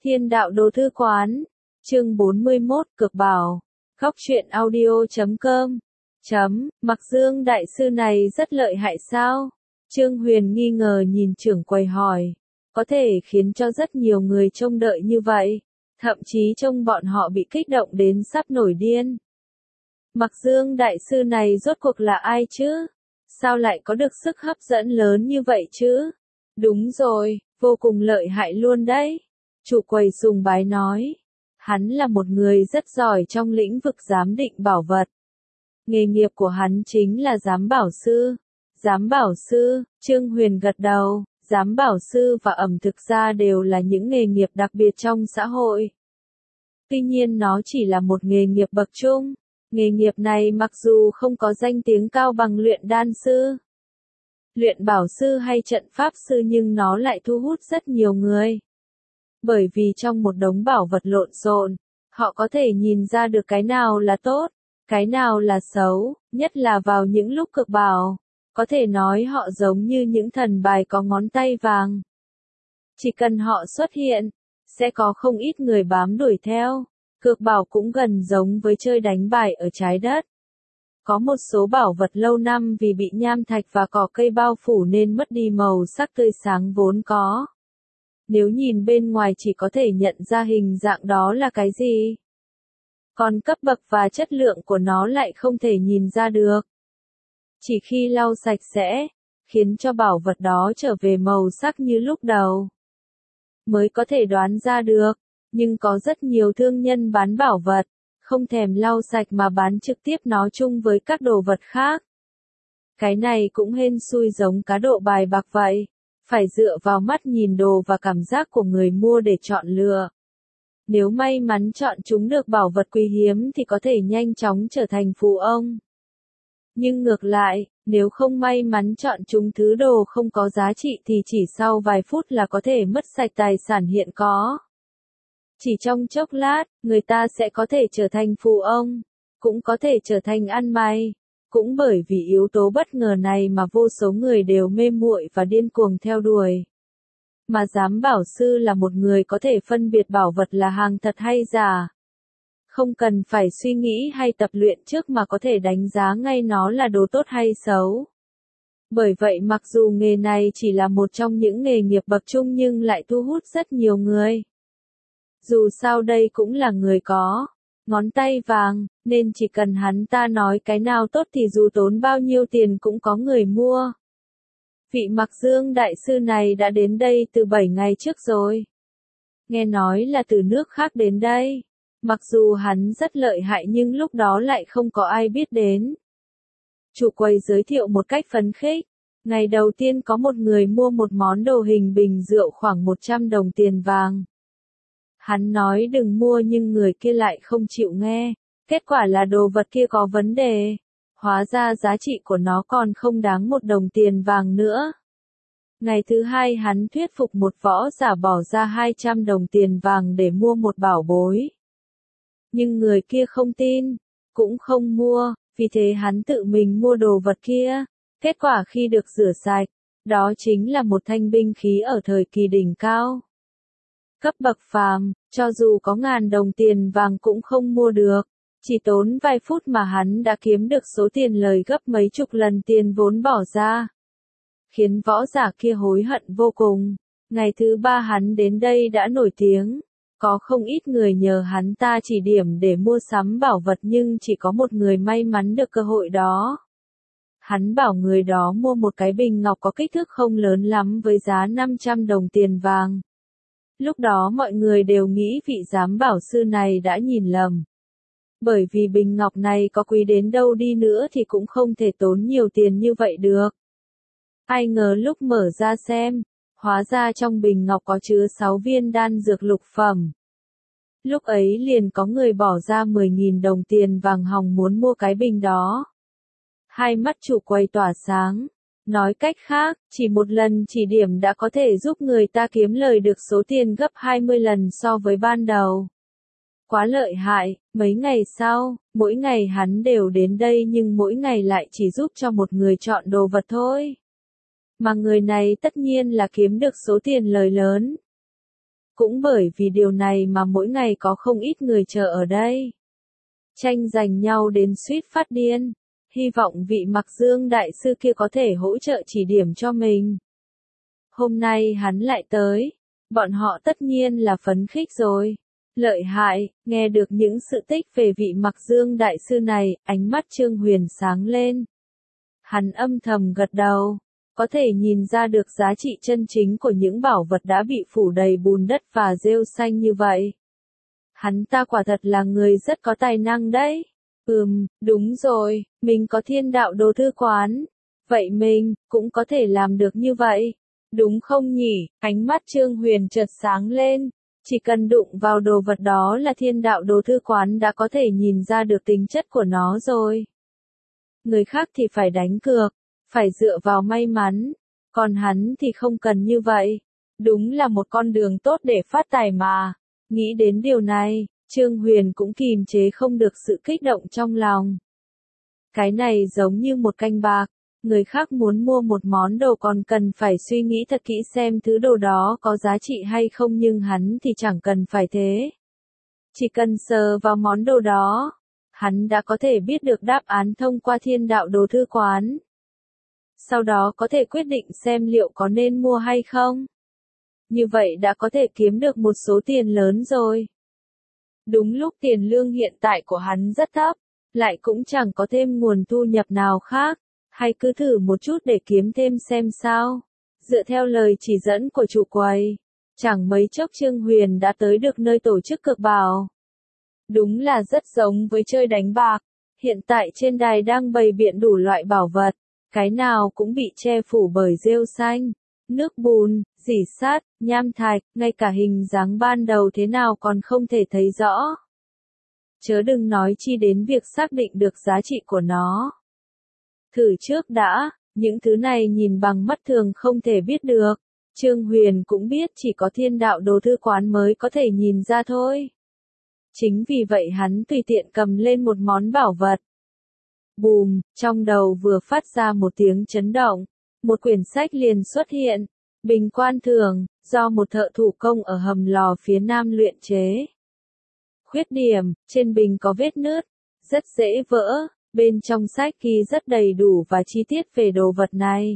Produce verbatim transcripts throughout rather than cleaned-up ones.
Thiên đạo đồ thư quán, chương bốn mươi mốt, cực bảo, góc truyện audio chấm com, chấm, Mặc Dương đại sư này rất lợi hại sao? Trương Huyền nghi ngờ nhìn trưởng quầy hỏi, có thể khiến cho rất nhiều người trông đợi như vậy, thậm chí trông bọn họ bị kích động đến sắp nổi điên. Mặc Dương đại sư này rốt cuộc là ai chứ? Sao lại có được sức hấp dẫn lớn như vậy chứ? Đúng rồi, vô cùng lợi hại luôn đấy. Chủ quầy sùng bái nói, hắn là một người rất giỏi trong lĩnh vực giám định bảo vật. Nghề nghiệp của hắn chính là giám bảo sư. Giám bảo sư, Trương Huyền gật đầu, giám bảo sư và ẩm thực gia đều là những nghề nghiệp đặc biệt trong xã hội. Tuy nhiên nó chỉ là một nghề nghiệp bậc trung. Nghề nghiệp này mặc dù không có danh tiếng cao bằng luyện đan sư, luyện bảo sư hay trận pháp sư nhưng nó lại thu hút rất nhiều người. Bởi vì trong một đống bảo vật lộn xộn, họ có thể nhìn ra được cái nào là tốt, cái nào là xấu, nhất là vào những lúc cực bảo. Có thể nói họ giống như những thần bài có ngón tay vàng. Chỉ cần họ xuất hiện, sẽ có không ít người bám đuổi theo. Cược bảo cũng gần giống với chơi đánh bài ở trái đất. Có một số bảo vật lâu năm vì bị nham thạch và cỏ cây bao phủ nên mất đi màu sắc tươi sáng vốn có. Nếu nhìn bên ngoài chỉ có thể nhận ra hình dạng đó là cái gì. Còn cấp bậc và chất lượng của nó lại không thể nhìn ra được. Chỉ khi lau sạch sẽ, khiến cho bảo vật đó trở về màu sắc như lúc đầu, mới có thể đoán ra được. Nhưng có rất nhiều thương nhân bán bảo vật, không thèm lau sạch mà bán trực tiếp nó chung với các đồ vật khác. Cái này cũng hên xui giống cá độ bài bạc vậy, phải dựa vào mắt nhìn đồ và cảm giác của người mua để chọn lựa. Nếu may mắn chọn chúng được bảo vật quý hiếm thì có thể nhanh chóng trở thành phú ông. Nhưng ngược lại, nếu không may mắn chọn chúng thứ đồ không có giá trị thì chỉ sau vài phút là có thể mất sạch tài sản hiện có. Chỉ trong chốc lát, người ta sẽ có thể trở thành phú ông, cũng có thể trở thành ăn mày. Cũng bởi vì yếu tố bất ngờ này mà vô số người đều mê muội và điên cuồng theo đuổi. Mà giám bảo sư là một người có thể phân biệt bảo vật là hàng thật hay giả. Không cần phải suy nghĩ hay tập luyện trước mà có thể đánh giá ngay nó là đồ tốt hay xấu. Bởi vậy mặc dù nghề này chỉ là một trong những nghề nghiệp bậc trung nhưng lại thu hút rất nhiều người. Dù sao đây cũng là người có ngón tay vàng, nên chỉ cần hắn ta nói cái nào tốt thì dù tốn bao nhiêu tiền cũng có người mua. Vị Mặc Dương đại sư này đã đến đây từ bảy ngày trước rồi. Nghe nói là từ nước khác đến đây. Mặc dù hắn rất lợi hại nhưng lúc đó lại không có ai biết đến. Chủ quầy giới thiệu một cách phấn khích. Ngày đầu tiên có một người mua một món đồ hình bình rượu khoảng một trăm đồng tiền vàng. Hắn nói đừng mua nhưng người kia lại không chịu nghe. Kết quả là đồ vật kia có vấn đề. Hóa ra giá trị của nó còn không đáng một đồng tiền vàng nữa. Ngày thứ hai hắn thuyết phục một võ giả bỏ ra hai trăm đồng tiền vàng để mua một bảo bối. Nhưng người kia không tin, cũng không mua, vì thế hắn tự mình mua đồ vật kia. Kết quả khi được rửa sạch, đó chính là một thanh binh khí ở thời kỳ đỉnh cao. Cấp bậc phàm, cho dù có ngàn đồng tiền vàng cũng không mua được. Chỉ tốn vài phút mà hắn đã kiếm được số tiền lời gấp mấy chục lần tiền vốn bỏ ra. Khiến võ giả kia hối hận vô cùng. Ngày thứ ba hắn đến đây đã nổi tiếng. Có không ít người nhờ hắn ta chỉ điểm để mua sắm bảo vật nhưng chỉ có một người may mắn được cơ hội đó. Hắn bảo người đó mua một cái bình ngọc có kích thước không lớn lắm với giá năm trăm đồng tiền vàng. Lúc đó mọi người đều nghĩ vị giám bảo sư này đã nhìn lầm. Bởi vì bình ngọc này có quý đến đâu đi nữa thì cũng không thể tốn nhiều tiền như vậy được. Ai ngờ lúc mở ra xem, hóa ra trong bình ngọc có chứa sáu viên đan dược lục phẩm. Lúc ấy liền có người bỏ ra mười nghìn đồng tiền vàng hòng muốn mua cái bình đó. Hai mắt chủ quầy tỏa sáng. Nói cách khác, chỉ một lần chỉ điểm đã có thể giúp người ta kiếm lời được số tiền gấp hai mươi lần so với ban đầu. Quá lợi hại, mấy ngày sau, mỗi ngày hắn đều đến đây nhưng mỗi ngày lại chỉ giúp cho một người chọn đồ vật thôi. Mà người này tất nhiên là kiếm được số tiền lời lớn. Cũng bởi vì điều này mà mỗi ngày có không ít người chờ ở đây. Tranh giành nhau đến suýt phát điên. Hy vọng vị Mặc Dương đại sư kia có thể hỗ trợ chỉ điểm cho mình. Hôm nay hắn lại tới. Bọn họ tất nhiên là phấn khích rồi. Lợi hại, nghe được những sự tích về vị Mặc Dương đại sư này, ánh mắt Trương Huyền sáng lên. Hắn âm thầm gật đầu. Có thể nhìn ra được giá trị chân chính của những bảo vật đã bị phủ đầy bùn đất và rêu xanh như vậy. Hắn ta quả thật là người rất có tài năng đấy. Ừm, đúng rồi, mình có Thiên Đạo Đồ Thư Quán. Vậy mình, cũng có thể làm được như vậy. Đúng không nhỉ? Ánh mắt Trương Huyền chợt sáng lên. Chỉ cần đụng vào đồ vật đó là Thiên Đạo Đồ Thư Quán đã có thể nhìn ra được tính chất của nó rồi. Người khác thì phải đánh cược, phải dựa vào may mắn. Còn hắn thì không cần như vậy. Đúng là một con đường tốt để phát tài mà. Nghĩ đến điều này, Trương Huyền cũng kìm chế không được sự kích động trong lòng. Cái này giống như một canh bạc. Người khác muốn mua một món đồ còn cần phải suy nghĩ thật kỹ xem thứ đồ đó có giá trị hay không, nhưng hắn thì chẳng cần phải thế. Chỉ cần sờ vào món đồ đó, hắn đã có thể biết được đáp án thông qua Thiên Đạo Đồ Thư Quán. Sau đó có thể quyết định xem liệu có nên mua hay không. Như vậy đã có thể kiếm được một số tiền lớn rồi. Đúng lúc tiền lương hiện tại của hắn rất thấp, lại cũng chẳng có thêm nguồn thu nhập nào khác. Hay cứ thử một chút để kiếm thêm xem sao. Dựa theo lời chỉ dẫn của chủ quầy, chẳng mấy chốc Trương Huyền đã tới được nơi tổ chức cược bảo. Đúng là rất giống với chơi đánh bạc. Hiện tại trên đài đang bày biện đủ loại bảo vật. Cái nào cũng bị che phủ bởi rêu xanh, nước bùn, rỉ sắt, nham thạch, ngay cả hình dáng ban đầu thế nào còn không thể thấy rõ. Chớ đừng nói chi đến việc xác định được giá trị của nó. Thử trước đã, những thứ này nhìn bằng mắt thường không thể biết được. Trương Huyền cũng biết chỉ có Thiên Đạo Đồ Thư Quán mới có thể nhìn ra thôi. Chính vì vậy hắn tùy tiện cầm lên một món bảo vật. Bùm, trong đầu vừa phát ra một tiếng chấn động, một quyển sách liền xuất hiện. Bình quan thường, do một thợ thủ công ở hầm lò phía nam luyện chế. Khuyết điểm, trên bình có vết nứt, rất dễ vỡ. Bên trong sách ghi rất đầy đủ và chi tiết về đồ vật này.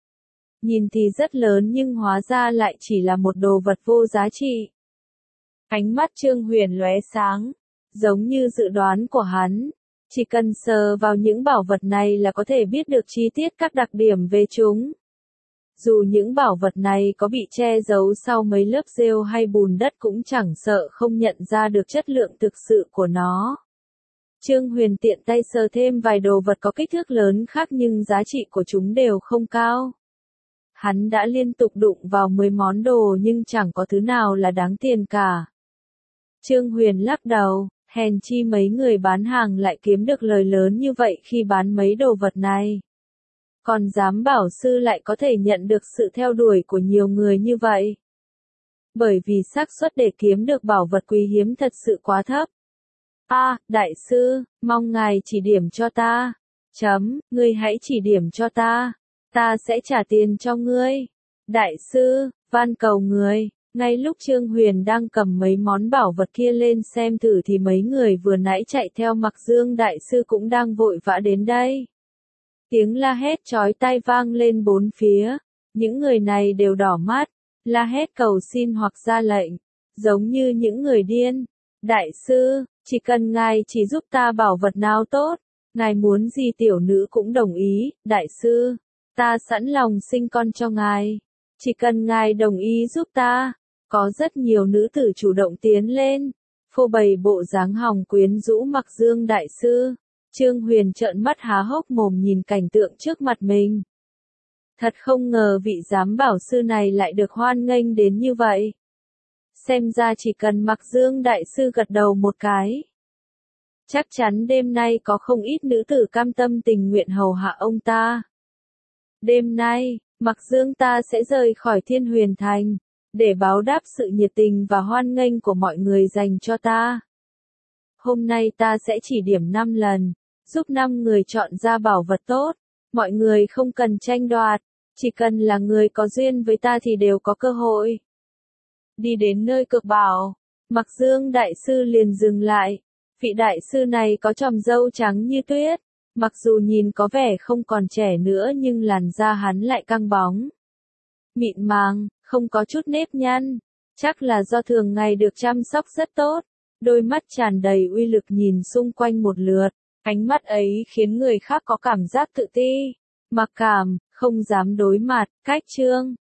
Nhìn thì rất lớn nhưng hóa ra lại chỉ là một đồ vật vô giá trị. Ánh mắt Trương Huyền lóe sáng, giống như dự đoán của hắn. Chỉ cần sờ vào những bảo vật này là có thể biết được chi tiết các đặc điểm về chúng. Dù những bảo vật này có bị che giấu sau mấy lớp rêu hay bùn đất cũng chẳng sợ không nhận ra được chất lượng thực sự của nó. Trương Huyền tiện tay sờ thêm vài đồ vật có kích thước lớn khác nhưng giá trị của chúng đều không cao. Hắn đã liên tục đụng vào mười món đồ nhưng chẳng có thứ nào là đáng tiền cả. Trương Huyền lắc đầu, hèn chi mấy người bán hàng lại kiếm được lời lớn như vậy khi bán mấy đồ vật này. Còn giám bảo sư lại có thể nhận được sự theo đuổi của nhiều người như vậy. Bởi vì xác suất để kiếm được bảo vật quý hiếm thật sự quá thấp. A, à, đại sư, mong ngài chỉ điểm cho ta. Chấm, ngươi hãy chỉ điểm cho ta. Ta sẽ trả tiền cho ngươi. Đại sư, van cầu người. Ngay lúc Trương Huyền đang cầm mấy món bảo vật kia lên xem thử thì mấy người vừa nãy chạy theo Mặc Dương đại sư cũng đang vội vã đến đây. Tiếng la hét chói tai vang lên bốn phía. Những người này đều đỏ mắt, la hét cầu xin hoặc ra lệnh, giống như những người điên. Đại sư, chỉ cần ngài chỉ giúp ta bảo vật nào tốt, ngài muốn gì tiểu nữ cũng đồng ý. Đại sư, ta sẵn lòng sinh con cho ngài. Chỉ cần ngài đồng ý giúp ta. Có rất nhiều nữ tử chủ động tiến lên, phô bày bộ dáng hòng quyến rũ Mặc Dương đại sư. Trương Huyền trợn mắt há hốc mồm nhìn cảnh tượng trước mặt mình. Thật không ngờ vị giám bảo sư này lại được hoan nghênh đến như vậy. Xem ra chỉ cần Mặc Dương đại sư gật đầu một cái, chắc chắn đêm nay có không ít nữ tử cam tâm tình nguyện hầu hạ ông ta. Đêm nay, Mặc Dương ta sẽ rời khỏi Thiên Huyền Thành, để báo đáp sự nhiệt tình và hoan nghênh của mọi người dành cho ta. Hôm nay ta sẽ chỉ điểm năm lần, giúp năm người chọn ra bảo vật tốt. Mọi người không cần tranh đoạt, chỉ cần là người có duyên với ta thì đều có cơ hội. Đi đến nơi Cực Bảo, Mặc Dương đại sư liền dừng lại. Vị đại sư này có chòm râu trắng như tuyết, mặc dù nhìn có vẻ không còn trẻ nữa nhưng làn da hắn lại căng bóng, mịn màng, không có chút nếp nhăn, chắc là do thường ngày được chăm sóc rất tốt. Đôi mắt tràn đầy uy lực nhìn xung quanh một lượt, ánh mắt ấy khiến người khác có cảm giác tự ti, mặc cảm, không dám đối mặt. Cách Trương